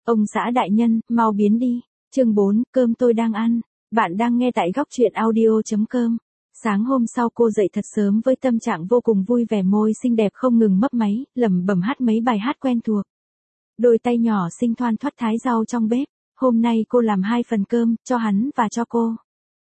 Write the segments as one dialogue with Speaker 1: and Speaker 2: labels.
Speaker 1: Ông xã đại nhân, mau biến đi. Chương 4, cơm tôi đang ăn. Bạn đang nghe tại góc truyện audio.com. Sáng hôm sau cô dậy thật sớm với tâm trạng vô cùng vui vẻ, môi xinh đẹp không ngừng mấp máy, lẩm bẩm hát mấy bài hát quen thuộc. Đôi tay nhỏ xinh thoăn thoắt thái rau trong bếp. Hôm nay cô làm 2 phần cơm, cho hắn và cho cô.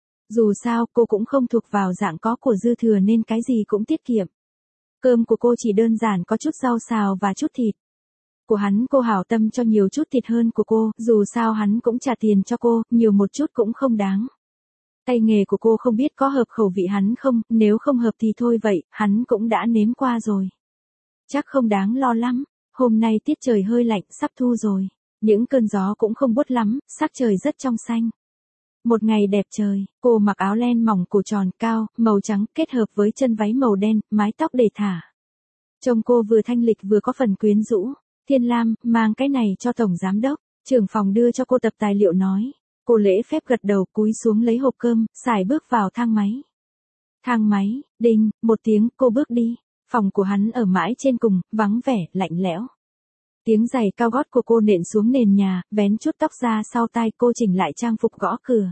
Speaker 1: Dù sao cô cũng không thuộc vào dạng có của dư thừa nên cái gì cũng tiết kiệm. Cơm của cô chỉ đơn giản có chút rau xào và chút thịt. Của hắn cô hảo tâm cho nhiều chút thịt hơn của cô, dù sao hắn cũng trả tiền cho cô, nhiều một chút cũng không đáng. Tay nghề của cô không biết có hợp khẩu vị hắn không, nếu không hợp thì thôi vậy, hắn cũng đã nếm qua rồi. Chắc không đáng lo lắm, hôm nay tiết trời hơi lạnh, sắp thu rồi. Những cơn gió cũng không buốt lắm, sắc trời rất trong xanh. Một ngày đẹp trời, cô mặc áo len mỏng cổ tròn cao, màu trắng kết hợp với chân váy màu đen, mái tóc để thả. Trông cô vừa thanh lịch vừa có phần quyến rũ. Thiên Lam, mang cái này cho tổng giám đốc. Trưởng phòng đưa cho cô tập tài liệu nói. Cô lễ phép gật đầu, cúi xuống lấy hộp cơm, xài bước vào thang máy. Thang máy, đinh, một tiếng, cô bước đi. Phòng của hắn ở mãi trên cùng, vắng vẻ, lạnh lẽo. Tiếng giày cao gót của cô nện xuống nền nhà, vén chút tóc ra sau tai, cô chỉnh lại trang phục gõ cửa.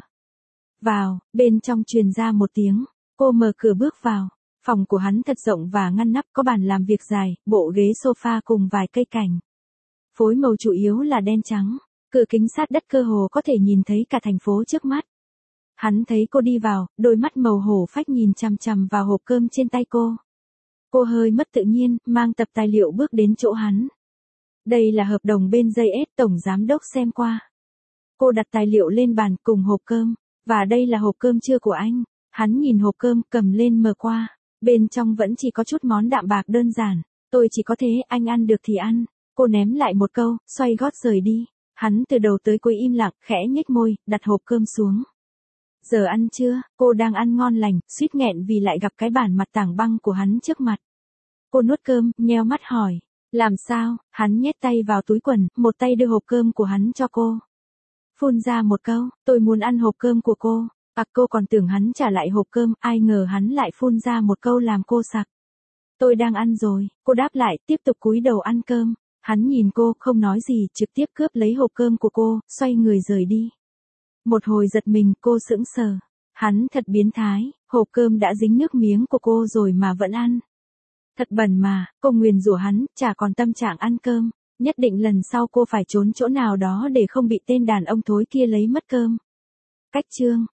Speaker 1: Vào, bên trong truyền ra một tiếng. Cô mở cửa bước vào. Phòng của hắn thật rộng và ngăn nắp, có bàn làm việc dài, bộ ghế sofa cùng vài cây cảnh. Phối màu chủ yếu là đen trắng, cửa kính sát đất cơ hồ có thể nhìn thấy cả thành phố trước mắt. Hắn thấy cô đi vào, đôi mắt màu hổ phách nhìn chằm chằm vào hộp cơm trên tay cô. Cô hơi mất tự nhiên, mang tập tài liệu bước đến chỗ hắn. Đây là hợp đồng bên JS, tổng giám đốc xem qua. Cô đặt tài liệu lên bàn cùng hộp cơm, và đây là hộp cơm trưa của anh. Hắn nhìn hộp cơm, cầm lên mở qua. Bên trong vẫn chỉ có chút món đạm bạc đơn giản. Tôi chỉ có thế, anh ăn được thì ăn. Cô ném lại một câu, xoay gót rời đi. Hắn từ đầu tới cuối im lặng, khẽ nhếch môi, đặt hộp cơm xuống. Giờ ăn chưa? Cô đang ăn ngon lành, suýt nghẹn vì lại gặp cái bản mặt tảng băng của hắn trước mặt. Cô nuốt cơm, nheo mắt hỏi. Làm sao? Hắn nhét tay vào túi quần, một tay đưa hộp cơm của hắn cho cô. Phun ra một câu, tôi muốn ăn hộp cơm của cô. Cô còn tưởng hắn trả lại hộp cơm, ai ngờ hắn lại phun ra một câu làm cô sặc. Tôi đang ăn rồi, cô đáp lại, tiếp tục cúi đầu ăn cơm. Hắn nhìn cô, không nói gì, trực tiếp cướp lấy hộp cơm của cô, xoay người rời đi. Một hồi giật mình, cô sững sờ. Hắn thật biến thái, hộp cơm đã dính nước miếng của cô rồi mà vẫn ăn. Thật bẩn mà, cô nguyền rủa hắn, chả còn tâm trạng ăn cơm. Nhất định lần sau cô phải trốn chỗ nào đó để không bị tên đàn ông thối kia lấy mất cơm. Cách chương